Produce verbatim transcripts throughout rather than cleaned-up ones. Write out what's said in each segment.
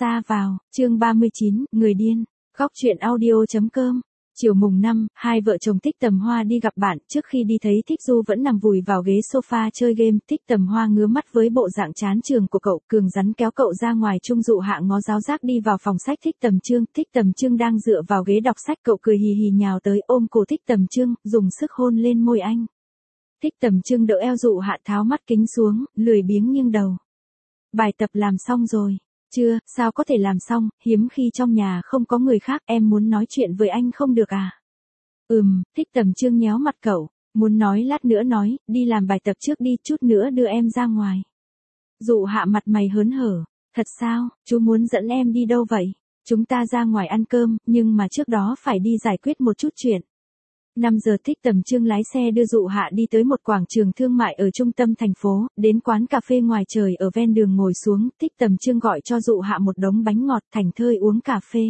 Ra vào, chương ba mươi chín, người điên. Góc truyện audio.com. Chiều mùng năm, hai vợ chồng Thích Tầm Hoa đi gặp bạn, trước khi đi thấy Thích Du vẫn nằm vùi vào ghế sofa chơi game, Thích Tầm Hoa ngứa mắt với bộ dạng chán trường của cậu, cường rắn kéo cậu ra ngoài. Trung Dụ Hạ ngó giáo giác đi vào phòng sách Thích Tầm Trương, Thích Tầm Trương đang dựa vào ghế đọc sách, cậu cười hì hì nhào tới ôm cổ Thích Tầm Trương, dùng sức hôn lên môi anh. Thích Tầm Trương đỡ eo Dụ Hạ tháo mắt kính xuống, lười biếng nghiêng đầu. Bài tập làm xong rồi. Chưa, sao có thể làm xong, hiếm khi trong nhà không có người khác, em muốn nói chuyện với anh không được à? Ừm, Thích Tầm Trương nhéo mặt cậu, muốn nói lát nữa nói, đi làm bài tập trước đi, chút nữa đưa em ra ngoài. Dụ Hạ mặt mày hớn hở, thật sao, chú muốn dẫn em đi đâu vậy? Chúng ta ra ngoài ăn cơm, nhưng mà trước đó phải đi giải quyết một chút chuyện. năm giờ Thích Tầm Trương lái xe đưa Dụ Hạ đi tới một quảng trường thương mại ở trung tâm thành phố, đến quán cà phê ngoài trời ở ven đường ngồi xuống, Thích Tầm Trương gọi cho Dụ Hạ một đống bánh ngọt, thảnh thơi uống cà phê.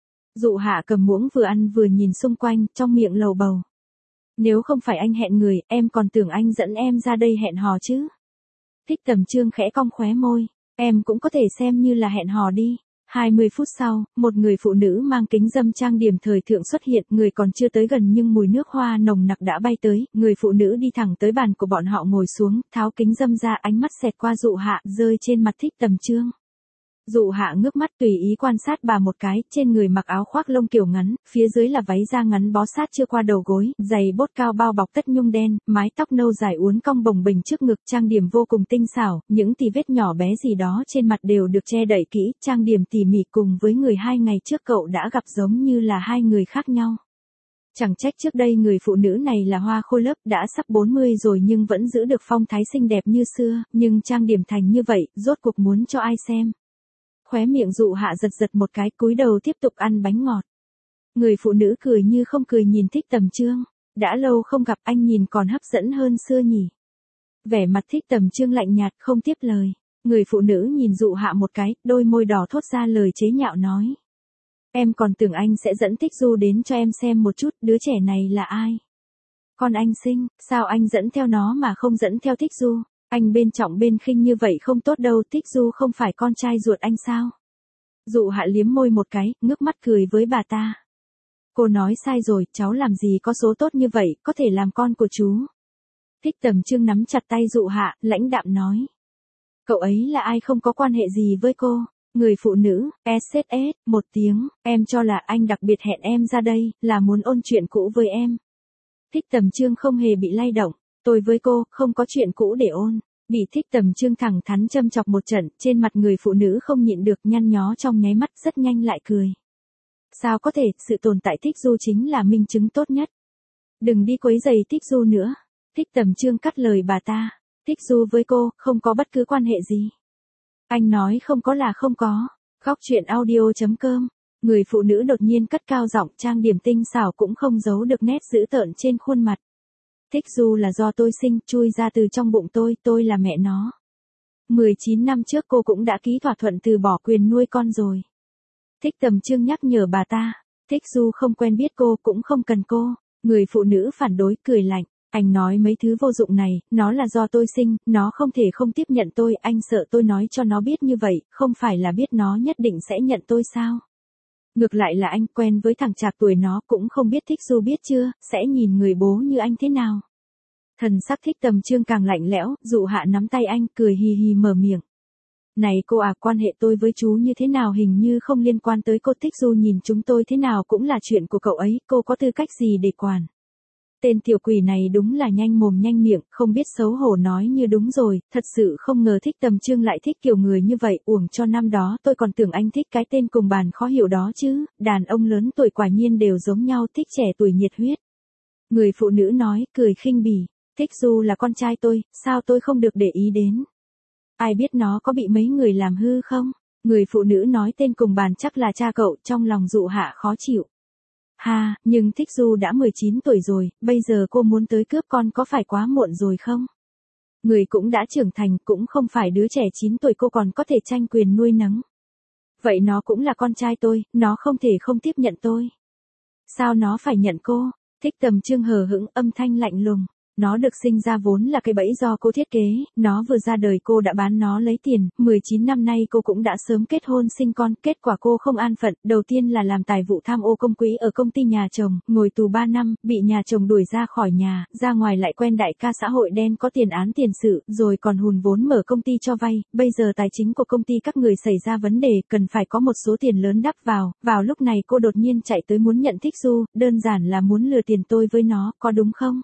Dụ Hạ cầm muỗng vừa ăn vừa nhìn xung quanh, trong miệng lầu bầu. Nếu không phải anh hẹn người, em còn tưởng anh dẫn em ra đây hẹn hò chứ. Thích Tầm Trương khẽ cong khóe môi, em cũng có thể xem như là hẹn hò đi. hai mươi phút sau, một người phụ nữ mang kính râm trang điểm thời thượng xuất hiện, người còn chưa tới gần nhưng mùi nước hoa nồng nặc đã bay tới, người phụ nữ đi thẳng tới bàn của bọn họ ngồi xuống, tháo kính râm ra, ánh mắt xẹt qua Dụ Hạ, rơi trên mặt Thích Tầm Trương. Dụ Hạ ngước mắt tùy ý quan sát bà một cái, trên người mặc áo khoác lông kiểu ngắn, phía dưới là váy da ngắn bó sát chưa qua đầu gối, giày bốt cao bao bọc tất nhung đen, mái tóc nâu dài uốn cong bồng bềnh trước ngực, trang điểm vô cùng tinh xảo, những tì vết nhỏ bé gì đó trên mặt đều được che đậy kỹ, trang điểm tỉ mỉ cùng với người hai ngày trước cậu đã gặp giống như là hai người khác nhau. Chẳng trách trước đây người phụ nữ này là hoa khôi lớp, đã sắp bốn mươi rồi nhưng vẫn giữ được phong thái xinh đẹp như xưa, nhưng trang điểm thành như vậy, rốt cuộc muốn cho ai xem. Khóe miệng Dụ Hạ giật giật một cái, cúi đầu tiếp tục ăn bánh ngọt. Người phụ nữ cười như không cười nhìn Thích Tầm Trương, đã lâu không gặp anh nhìn còn hấp dẫn hơn xưa nhỉ. Vẻ mặt Thích Tầm Trương lạnh nhạt không tiếp lời, người phụ nữ nhìn Dụ Hạ một cái, đôi môi đỏ thốt ra lời chế nhạo nói. Em còn tưởng anh sẽ dẫn Thích Du đến cho em xem một chút, đứa trẻ này là ai? Con anh sinh, sao anh dẫn theo nó mà không dẫn theo Thích Du? Anh bên trọng bên khinh như vậy không tốt đâu, Thích Du không phải con trai ruột anh sao? Dụ Hạ liếm môi một cái, ngước mắt cười với bà ta. Cô nói sai rồi, cháu làm gì có số tốt như vậy, có thể làm con của chú. Thích Tầm Trương nắm chặt tay Dụ Hạ, lãnh đạm nói. Cậu ấy là ai, không có quan hệ gì với cô. Người phụ nữ, ét ét ét, một tiếng, em cho là anh đặc biệt hẹn em ra đây, là muốn ôn chuyện cũ với em. Thích Tầm Trương không hề bị lay động. Tôi với cô, không có chuyện cũ để ôn. Bị Thích Tầm Trương thẳng thắn châm chọc một trận, trên mặt người phụ nữ không nhịn được nhăn nhó trong nháy mắt, rất nhanh lại cười. Sao có thể, sự tồn tại Thích Du chính là minh chứng tốt nhất. Đừng đi quấy rầy Thích Du nữa. Thích Tầm Trương cắt lời bà ta. Thích Du với cô, không có bất cứ quan hệ gì. Anh nói không có là không có. Góc truyện audio.com. Người phụ nữ đột nhiên cất cao giọng, trang điểm tinh xảo cũng không giấu được nét dữ tợn trên khuôn mặt. Thích Du là do tôi sinh, chui ra từ trong bụng tôi, tôi là mẹ nó. mười chín năm trước cô cũng đã ký thỏa thuận từ bỏ quyền nuôi con rồi. Thích Tầm Trương nhắc nhở bà ta. Thích Du không quen biết cô, cũng không cần cô. Người phụ nữ phản đối, cười lạnh. Anh nói mấy thứ vô dụng này, nó là do tôi sinh, nó không thể không tiếp nhận tôi, anh sợ tôi nói cho nó biết như vậy, không phải là biết nó nhất định sẽ nhận tôi sao? Ngược lại là anh quen với thằng chạc tuổi nó cũng không biết Thích Du biết chưa, sẽ nhìn người bố như anh thế nào. Thần sắc Thích Tầm Trương càng lạnh lẽo, Dụ Hạ nắm tay anh, cười hì hì mở miệng. Này cô à, quan hệ tôi với chú như thế nào hình như không liên quan tới cô. Thích Du nhìn chúng tôi thế nào cũng là chuyện của cậu ấy, cô có tư cách gì để quản. Tên tiểu quỷ này đúng là nhanh mồm nhanh miệng, không biết xấu hổ nói như đúng rồi, thật sự không ngờ Thích Tầm Trương lại thích kiểu người như vậy, uổng cho năm đó tôi còn tưởng anh thích cái tên cùng bàn khó hiểu đó chứ, đàn ông lớn tuổi quả nhiên đều giống nhau, thích trẻ tuổi nhiệt huyết. Người phụ nữ nói, cười khinh bỉ, Thích Du là con trai tôi, sao tôi không được để ý đến. Ai biết nó có bị mấy người làm hư không? Người phụ nữ nói tên cùng bàn chắc là cha cậu, trong lòng Dụ Hạ khó chịu. Ha, nhưng Thích Du đã mười chín tuổi rồi, bây giờ cô muốn tới cướp con có phải quá muộn rồi không? Người cũng đã trưởng thành, cũng không phải đứa trẻ chín tuổi cô còn có thể tranh quyền nuôi nấng. Vậy nó cũng là con trai tôi, nó không thể không tiếp nhận tôi. Sao nó phải nhận cô? Thích Tầm Trương hờ hững, âm thanh lạnh lùng. Nó được sinh ra vốn là cái bẫy do cô thiết kế, nó vừa ra đời cô đã bán nó lấy tiền, mười chín năm nay cô cũng đã sớm kết hôn sinh con, kết quả cô không an phận, đầu tiên là làm tài vụ tham ô công quỹ ở công ty nhà chồng, ngồi tù ba năm, bị nhà chồng đuổi ra khỏi nhà, ra ngoài lại quen đại ca xã hội đen có tiền án tiền sự, rồi còn hùn vốn mở công ty cho vay, bây giờ tài chính của công ty các người xảy ra vấn đề, cần phải có một số tiền lớn đắp vào, vào lúc này cô đột nhiên chạy tới muốn nhận Thích Du, đơn giản là muốn lừa tiền tôi với nó, có đúng không?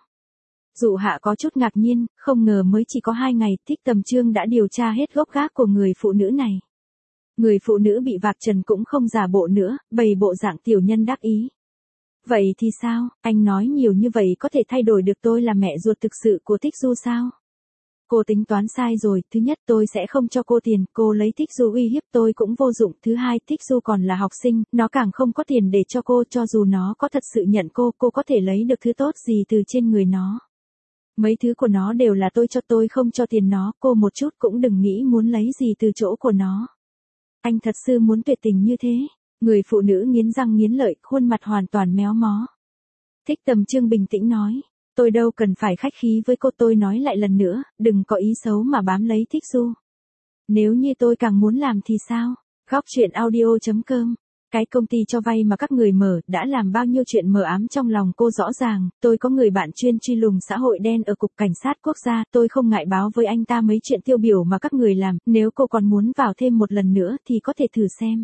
Dụ Hạ có chút ngạc nhiên, không ngờ mới chỉ có hai ngày, Thích Tầm Trương đã điều tra hết gốc gác của người phụ nữ này. Người phụ nữ bị vạch trần cũng không giả bộ nữa, bày bộ dạng tiểu nhân đắc ý. Vậy thì sao, anh nói nhiều như vậy có thể thay đổi được tôi là mẹ ruột thực sự của Thích Du sao? Cô tính toán sai rồi, thứ nhất tôi sẽ không cho cô tiền, cô lấy Thích Du uy hiếp tôi cũng vô dụng, thứ hai Thích Du còn là học sinh, nó càng không có tiền để cho cô, cho dù nó có thật sự nhận cô, cô có thể lấy được thứ tốt gì từ trên người nó. Mấy thứ của nó đều là tôi cho, tôi không cho tiền nó, cô một chút cũng đừng nghĩ muốn lấy gì từ chỗ của nó. Anh thật sự muốn tuyệt tình như thế? Người phụ nữ nghiến răng nghiến lợi, khuôn mặt hoàn toàn méo mó. Thích Tầm Trương bình tĩnh nói, tôi đâu cần phải khách khí với cô, tôi nói lại lần nữa, đừng có ý xấu mà bám lấy Thích Du. Nếu như tôi càng muốn làm thì sao? Góc truyện audio chấm com. Cái công ty cho vay mà các người mở, đã làm bao nhiêu chuyện mờ ám trong lòng cô rõ ràng, tôi có người bạn chuyên truy lùng xã hội đen ở Cục Cảnh sát Quốc gia, tôi không ngại báo với anh ta mấy chuyện tiêu biểu mà các người làm, nếu cô còn muốn vào thêm một lần nữa thì có thể thử xem.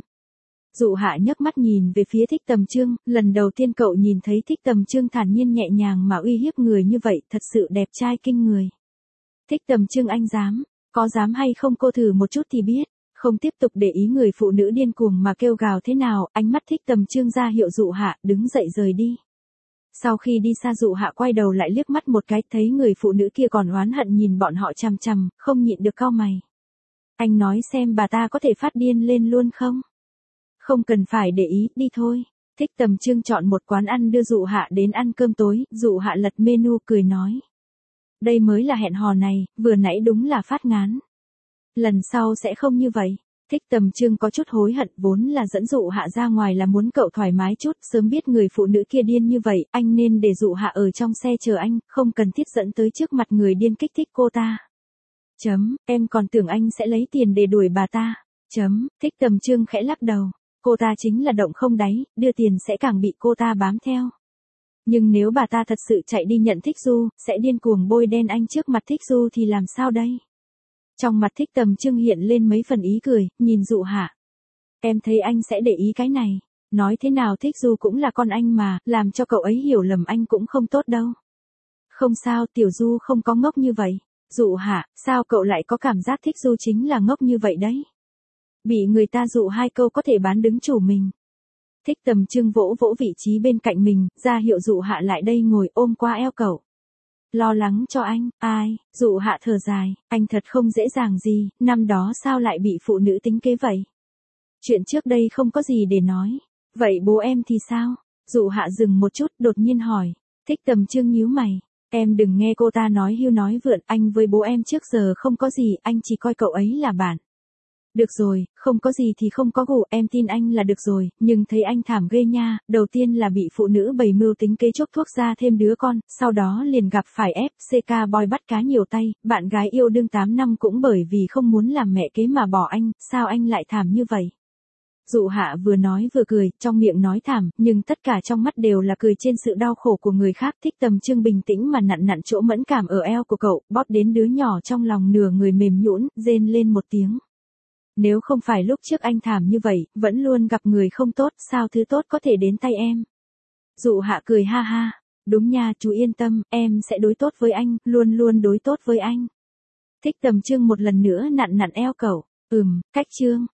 Dụ Hạ nhấc mắt nhìn về phía Thích Tầm Trương, lần đầu tiên cậu nhìn thấy Thích Tầm Trương thản nhiên nhẹ nhàng mà uy hiếp người như vậy, thật sự đẹp trai kinh người. Thích Tầm Trương anh dám, có dám hay không cô thử một chút thì biết. Không tiếp tục để ý người phụ nữ điên cuồng mà kêu gào thế nào, ánh mắt Thích Tầm Trương ra hiệu Dụ Hạ, đứng dậy rời đi. Sau khi đi xa Dụ Hạ quay đầu lại liếc mắt một cái, thấy người phụ nữ kia còn oán hận nhìn bọn họ chằm chằm, không nhịn được cau mày. Anh nói xem bà ta có thể phát điên lên luôn không? Không cần phải để ý, đi thôi. Thích Tầm Trương chọn một quán ăn đưa Dụ Hạ đến ăn cơm tối, Dụ Hạ lật menu cười nói. Đây mới là hẹn hò này, vừa nãy đúng là phát ngán. Lần sau sẽ không như vậy. Thích Tầm Trương có chút hối hận, vốn là dẫn Dụ Hạ ra ngoài là muốn cậu thoải mái chút, sớm biết người phụ nữ kia điên như vậy, anh nên để Dụ Hạ ở trong xe chờ anh, không cần thiết dẫn tới trước mặt người điên kích thích cô ta. Chấm, em còn tưởng anh sẽ lấy tiền để đuổi bà ta. Chấm, Thích Tầm Trương khẽ lắc đầu. Cô ta chính là động không đáy, đưa tiền sẽ càng bị cô ta bám theo. Nhưng nếu bà ta thật sự chạy đi nhận Thích Du, sẽ điên cuồng bôi đen anh trước mặt Thích Du thì làm sao đây? Trong mặt Thích Tầm Trương hiện lên mấy phần ý cười, nhìn Dụ Hạ. Em thấy anh sẽ để ý cái này. Nói thế nào Thích Du cũng là con anh mà, làm cho cậu ấy hiểu lầm anh cũng không tốt đâu. Không sao, Tiểu Du không có ngốc như vậy. Dụ Hạ, sao cậu lại có cảm giác Thích Du chính là ngốc như vậy đấy? Bị người ta dụ hai câu có thể bán đứng chủ mình. Thích Tầm Trương vỗ vỗ vị trí bên cạnh mình, ra hiệu Dụ Hạ lại đây ngồi ôm qua eo cậu. Lo lắng cho anh, ai, Dụ Hạ thở dài, anh thật không dễ dàng gì, năm đó sao lại bị phụ nữ tính kế vậy? Chuyện trước đây không có gì để nói. Vậy bố em thì sao? Dụ Hạ dừng một chút, đột nhiên hỏi. Thích Tầm Trương nhíu mày. Em đừng nghe cô ta nói hưu nói vượn, anh với bố em trước giờ không có gì, anh chỉ coi cậu ấy là bạn. Được rồi, không có gì thì không có gù, em tin anh là được rồi, nhưng thấy anh thảm ghê nha, đầu tiên là bị phụ nữ bày mưu tính kế chốc thuốc ra thêm đứa con, sau đó liền gặp phải ép xê ca boy bắt cá nhiều tay, bạn gái yêu đương tám năm cũng bởi vì không muốn làm mẹ kế mà bỏ anh, sao anh lại thảm như vậy? Dụ Hạ vừa nói vừa cười, trong miệng nói thảm, nhưng tất cả trong mắt đều là cười trên sự đau khổ của người khác. Thích Tầm Trương bình tĩnh mà nặn nặn chỗ mẫn cảm ở eo của cậu, bóp đến đứa nhỏ trong lòng nửa người mềm nhũn, rên lên một tiếng. Nếu không phải lúc trước anh thảm như vậy, vẫn luôn gặp người không tốt, sao thứ tốt có thể đến tay em? Dụ Hạ cười ha ha, đúng nha, chú yên tâm, em sẽ đối tốt với anh, luôn luôn đối tốt với anh. Thích Tầm Trương một lần nữa nặn nặn eo cậu, ừm, cách Trương.